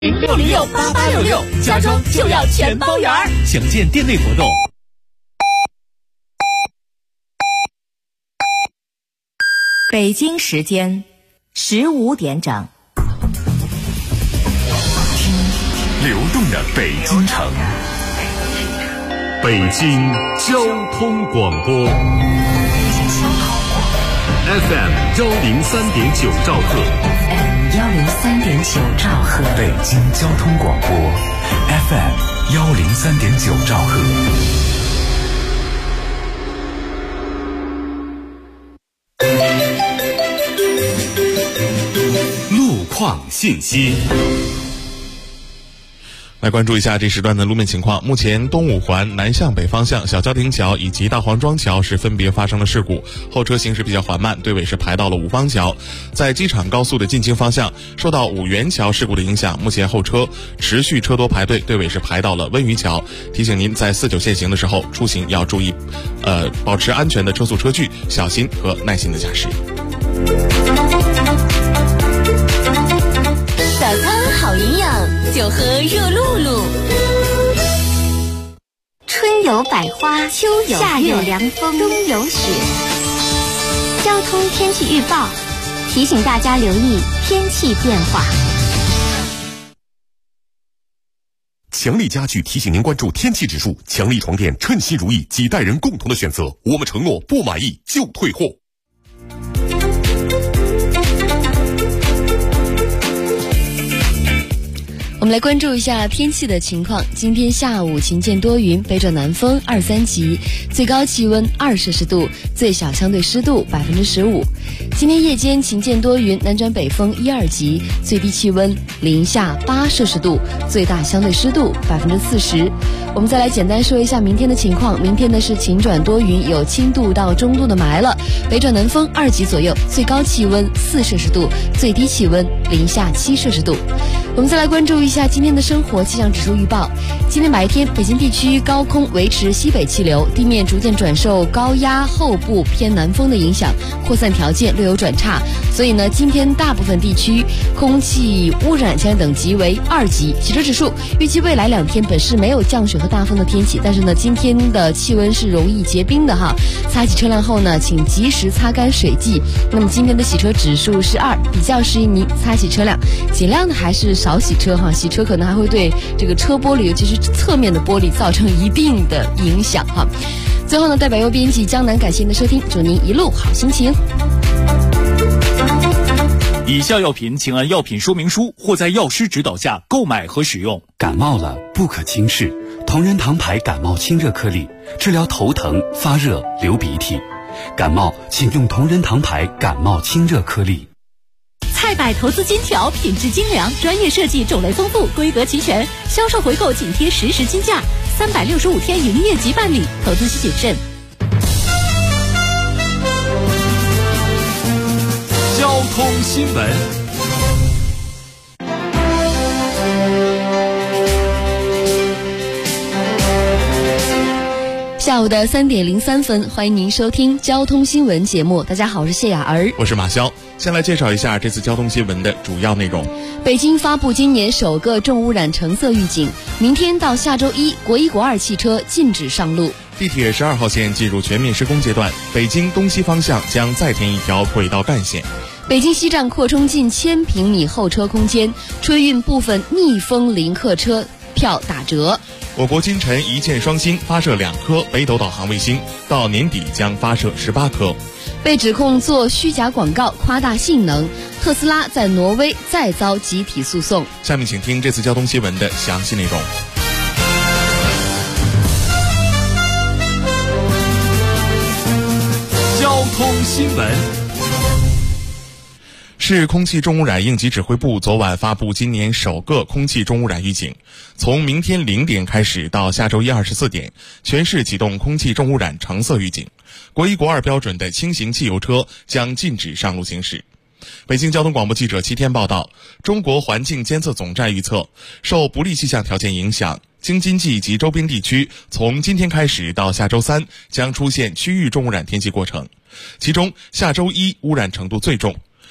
06068866，家装就要全包圆儿。 详见店内活动。 北京时间15点整。 流动的北京城，北京交通广播 FM 103.9兆赫 103.9兆赫， 北京交通广播 FM 103.9兆赫。路况信息。 来关注一下这时段的路面情况。目前东五环南向北方向小交亭桥以及大黄庄桥是分别发生了事故，后车行驶比较缓慢，队尾是排到了五方桥。在机场高速的进京方向，受到五元桥事故的影响，目前后车持续车多排队，队尾是排到了温榆桥。提醒您在49限行的时候出行要注意保持安全的车速车距，小心和耐心的驾驶。 早餐好营养，就喝热露露。 春有百花，秋有夏有凉风，冬有雪。交通天气预报提醒大家留意天气变化。 强力家具提醒您关注天气指数，强力床垫称心如意，几代人共同的选择。我们承诺不满意就退货。 我们来关注一下天气的情况。今天下午晴见多云，北转南风2、3级，最高气温2摄氏度，最小相对湿度15%。今天夜间晴见多云，南转北风1、2级，最低气温零下8摄氏度，最大相对湿度40%。我们再来简单说一下明天的情况。明天呢是晴转多云，有轻度到中度的霾了，北转南风2级左右，最高气温4摄氏度，最低气温零下7摄氏度。我们再来关注一下今天的生活气象指数预报。今天白天，北京地区高空维持西北气流，地面逐渐转受高压后部偏南风的影响，扩散条件略有转差，所以呢，今天大部分地区空气污染强等级为2级。洗车指数预计未来2天本市没有降水和大风的天气，但是呢，今天的气温是容易结冰的哈。擦洗车辆后呢，请及时擦干水迹。那么今天的洗车指数是2，比较适宜您擦洗车辆，尽量的还是少洗车哈，洗车可能还会对这个车玻璃，尤其是侧面的玻璃造成一定的影响哈。最后呢，代表优编辑江南感谢您的收听，祝您一路好心情。 以下药品请按药品说明书或在药师指导下购买和使用。 感冒了不可轻视，同仁堂牌感冒清热颗粒，治疗头疼、发热、流鼻涕。感冒请用同仁堂牌感冒清热颗粒。 菜百投资金条品质精良，专业设计，种类丰富，规格齐全，销售回购紧贴实时均价，365天营业即办理，投资需谨慎。 交通新闻。 下午的3点03分，欢迎您收听交通新闻节目。大家好，我是谢雅儿， 我是马潇。先来介绍一下这次交通新闻的主要内容。 北京发布今年首个重污染橙色预警，明天到下周1，国1、国2汽车禁止上路。 地铁12号线进入全面施工阶段，北京东西方向将再添一条轨道干线。 北京西站扩充近1000平米候车空间，春运部分逆风临客车票打折。 我国今晨一箭双星，发射2颗北斗导航卫星，到年底将发射18颗。 被指控做虚假广告、夸大性能，特斯拉在挪威再遭集体诉讼。 下面请听这次交通新闻的详细内容。 交通新闻。 市空气重污染应急指挥部昨晚发布今年首个空气重污染预警，从明天0点开始到下周1 24点，全市启动空气重污染橙色预警。国1、国2标准的轻型汽油车将禁止上路行驶。北京交通广播记者齐天报道，中国环境监测总站预测，受不利气象条件影响，京津冀及周边地区从今天开始到下周3将出现区域重污染天气过程，其中下周1污染程度最重。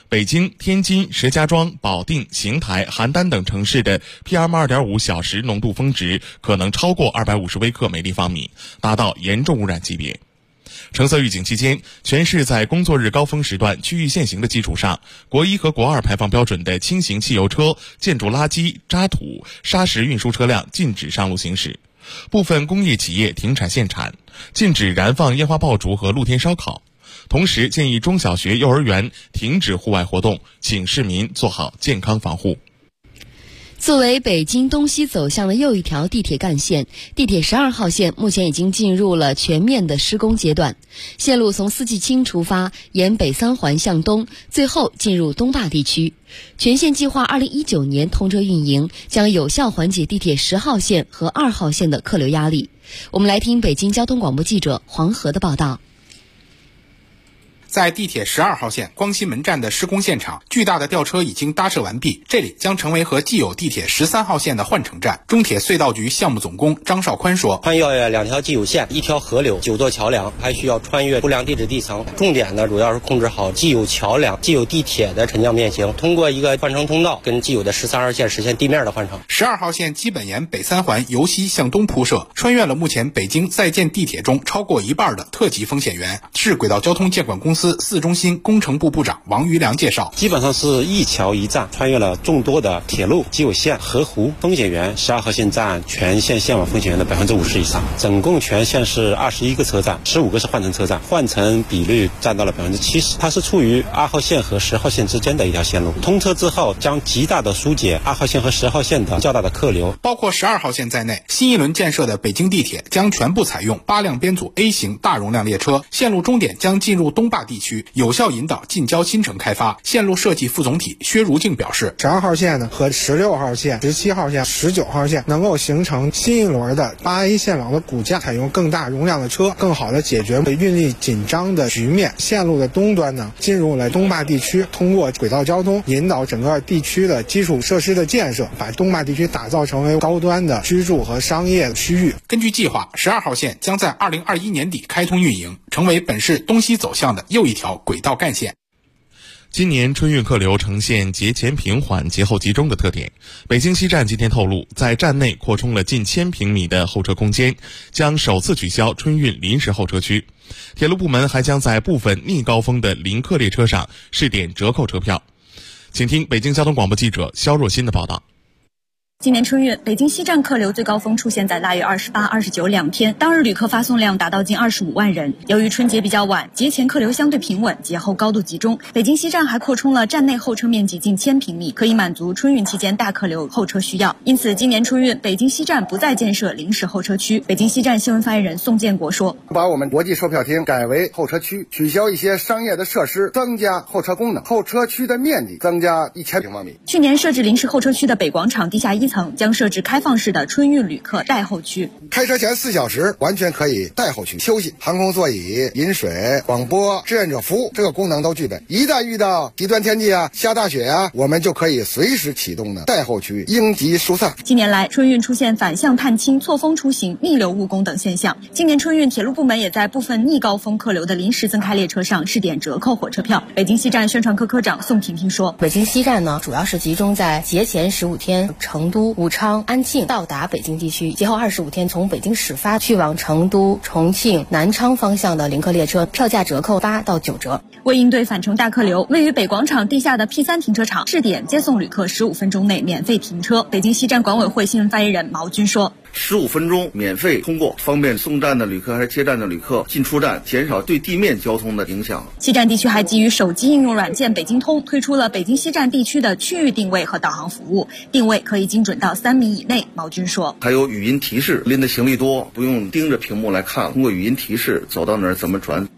北京、天津、石家庄、保定、邢台、邯郸等城市的 PM2.5 小时浓度峰值可能超过250微克每立方米，达到严重污染级别。橙色预警期间，全市在工作日高峰时段区域限行的基础上，国1和国2排放标准的轻型汽油车、建筑垃圾、渣土、砂石运输车辆禁止上路行驶，部分工业企业停产限产，禁止燃放烟花爆竹和露天烧烤。同时建议中小学、幼儿园停止户外活动，请市民做好健康防护。 作为北京东西走向的又一条地铁干线，地铁12号线目前已经进入了全面的施工阶段。线路从四季青出发，沿北三环向东，最后进入东坝地区。全线计划2019年通车运营，将有效缓解地铁10号线和2号线的客流压力。我们来听北京交通广播记者黄河的报道。 在地铁12号线光西门站的施工现场，巨大的吊车已经搭设完毕，这里将成为和既有地铁13号线的换乘站。中铁隧道局项目总工张少宽说， 穿越2条既有线、1条河流、9座桥梁，还需要穿越不良地质地层。重点呢，主要是控制好既有桥梁、既有地铁的沉降变形，通过一个换乘通道跟既有的13号线实现地面的换乘。 12号线基本沿北三环由西向东铺设，穿越了目前北京在建地铁中超过一半的特级风险源。市轨道交通监管公司4中心工程部部长王于良介绍， 基本上是一桥一站，穿越了众多的铁路、既有线、河湖风险源。12号线占全线线网风险源的50%以上，总共全线是21个车站，15个是换乘车站，换乘比率占到了70%。它是处于2号线和10号线之间的一条线路，通车之后将极大的疏解2号线和10号线的较大的客流。 包括12号线在内，新一轮建设的北京地铁将全部采用8辆编组 A 型大容量列车，线路终点将进入东坝地区，有效引导近郊新城开发。线路设计副总体薛如静表示 ，12号线呢和16号线、17号线、19号线能够形成新一轮的8A 线网的骨架，采用更大容量的车，更好的解决运力紧张的局面。线路的东端呢进入了东坝地区，通过轨道交通引导整个地区的基础设施的建设，把东坝地区打造成为高端的居住和商业区域。 根据计划，12号线将在2021年底开通运营，成为本市东西走向的又一条轨道干线。 今年春运客流呈现节前平缓、节后集中的特点。北京西站今天透露，在站内扩充了近1000平米的候车空间，将首次取消春运临时候车区。铁路部门还将在部分逆高峰的临客列车上试点折扣车票。请听北京交通广播记者肖若欣的报道。 今年春运，北京西站客流最高峰出现在腊月28、29两天，当日旅客发送量达到近25万人。由于春节比较晚，节前客流相对平稳，节后高度集中。北京西站还扩充了站内候车面积近1000平米，可以满足春运期间大客流候车需要。因此，今年春运，北京西站不再建设临时候车区。北京西站新闻发言人宋建国说：“ 把我们国际售票厅改为候车区，取消一些商业的设施，增加候车功能，候车区的面积增加1000平方米。” 去年设置临时候车区的北广场地下1层将设置开放式的春运旅客待候区， 开车前4小时完全可以待候区休息，航空座椅、饮水、广播、志愿者服务这个功能都具备。一旦遇到极端天气下大雪我们就可以随时启动的待候区，应急疏散。 近年来，春运出现反向探亲、错峰出行、逆流误工等现象。今年春运，铁路部门也在部分逆高峰客流的临时增开列车上试点折扣火车票。北京西站宣传科科长宋婷婷说：“ 北京西站呢，主要是集中在节前15天，成都、武昌、安庆到达北京地区，节后25天从北京始发去往成都、重庆、南昌方向的临客列车，票价折扣8到9折。” 为应对返程大客流，位于北广场地下的 P3 停车场试点接送旅客15分钟内免费停车。北京西站管委会新闻发言人毛军说 ：15分钟免费通过，方便送站的旅客还是接站的旅客进出站，减少对地面交通的影响。 西站地区还基于手机应用软件北京通推出了北京西站地区的区域定位和导航服务，定位可以精准到3米以内。毛军说：“ 还有语音提示，拎的行李多，不用盯着屏幕来看，通过语音提示走到哪儿怎么转。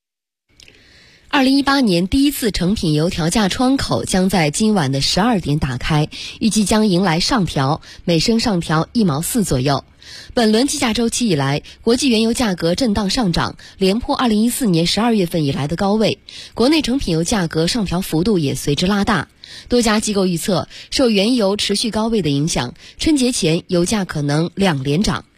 ”2018年第一次成品油调价窗口将在今晚的12点打开，预计将迎来上调，每升上调1毛4左右。本轮计价周期以来，国际原油价格震荡上涨，连破2014年12月份以来的高位，国内成品油价格上调幅度也随之拉大。多家机构预测，受原油持续高位的影响，春节前油价可能2连涨。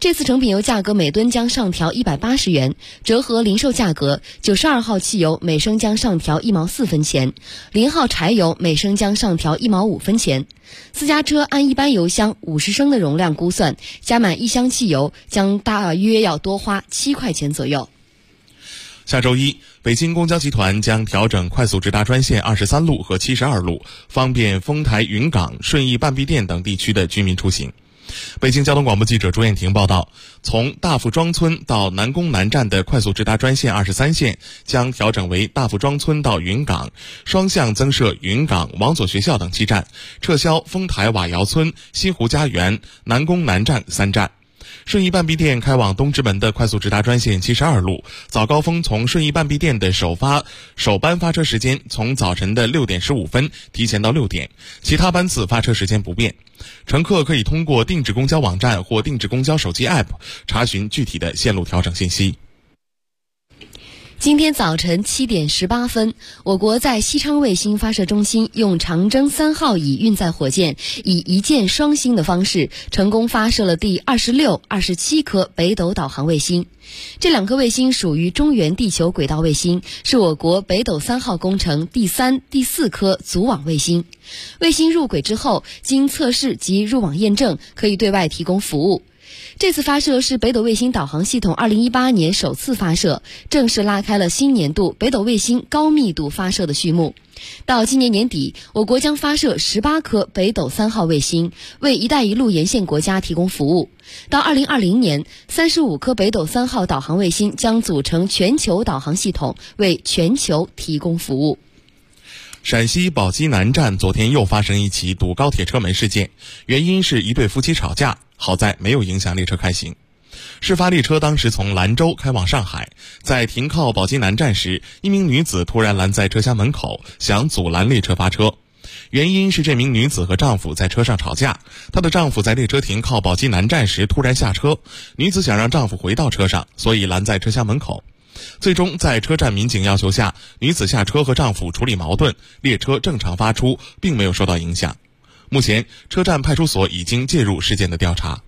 这次成品油价格每吨将上调180元，折合零售价格，92号汽油每升将上调1毛4分钱，0号柴油每升将上调1毛5分钱。私家车按一般油箱50升的容量估算，加满1箱汽油将大约要多花7块钱左右。 下周一，北京公交集团将调整快速直达专线23路和72路，方便丰台云港、顺义半壁店等地区的居民出行。北京交通广播记者朱艳婷报道，从大富庄村到南宫南站的快速直达专线23线将调整为大富庄村到云港，双向增设云港、王佐学校等7站，撤销丰台瓦窑村、西湖家园、南宫南站3站。顺义半壁店开往东直门的快速直达专线72路，早高峰从顺义半壁店的首班发车时间从早晨的6点15分提前到6点，其他班次发车时间不变。乘客可以通过定制公交网站或定制公交手机 App 查询具体的线路调整信息。 今天早晨7点18分，我国在西昌卫星发射中心用长征3号乙运载火箭以一箭双星的方式成功发射了第26、27颗北斗导航卫星。这2颗卫星属于中原地球轨道卫星，是我国北斗3号工程第3、第4颗组网卫星。卫星入轨之后，经测试及入网验证，可以对外提供服务。这次发射是北斗卫星导航系统2018年首次发射，正式拉开了新年度北斗卫星高密度发射的序幕。到今年年底，我国将发射18颗北斗3号卫星，为一带一路沿线国家提供服务。到2020年，35颗北斗3号导航卫星将组成全球导航系统，为全球提供服务。 陕西宝鸡南站昨天又发生一起堵高铁车门事件，原因是一对夫妻吵架，好在没有影响列车开行。事发列车当时从兰州开往上海，在停靠宝鸡南站时，一名女子突然拦在车厢门口，想阻拦列车发车。原因是这名女子和丈夫在车上吵架，她的丈夫在列车停靠宝鸡南站时突然下车，女子想让丈夫回到车上，所以拦在车厢门口。最终在车站民警要求下，女子下车和丈夫处理矛盾，列车正常发出，并没有受到影响。目前车站派出所已经介入事件的调查。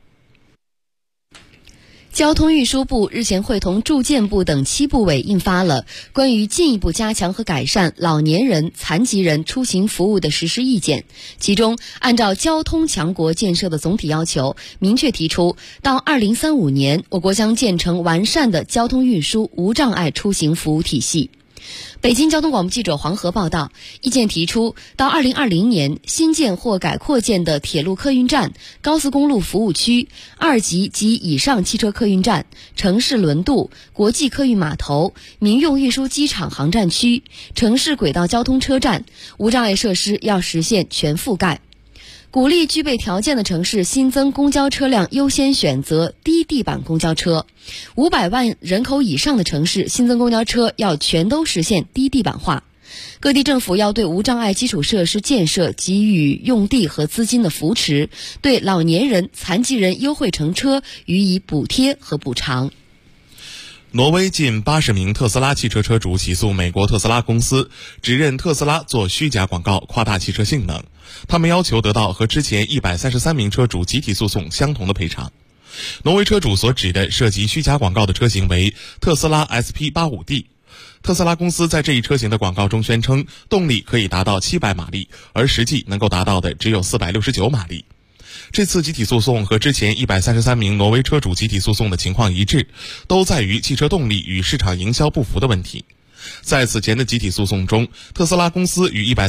交通运输部日前会同住建部等7部委印发了关于进一步加强和改善老年人、残疾人出行服务的实施意见，其中按照交通强国建设的总体要求，明确提出到2035年，我国将建成完善的交通运输无障碍出行服务体系。北京交通广播记者黄河报道，意见提出，到2020年，新建或改扩建的铁路客运站、高速公路服务区、2级及以上汽车客运站、城市轮渡、国际客运码头、民用运输机场航站区、城市轨道交通车站，无障碍设施要实现全覆盖。鼓励具备条件的城市新增公交车辆优先选择低地板公交车，500万人口以上的城市新增公交车要全都实现低地板化。各地政府要对无障碍基础设施建设给予用地和资金的扶持，对老年人、残疾人优惠乘车予以补贴和补偿。 挪威近80名特斯拉汽车车主起诉美国特斯拉公司，指认特斯拉做虚假广告，夸大汽车性能。他们要求得到和之前133名车主集体诉讼相同的赔偿。挪威车主所指的涉及虚假广告的车型为特斯拉 SP85D。特斯拉公司在这一车型的广告中宣称动力可以达到700马力，而实际能够达到的只有469马力。这次集体诉讼和之前133名挪威车主集体诉讼的情况一致，都在于汽车动力与市场营销不符的问题。在此前的集体诉讼中，特斯拉公司与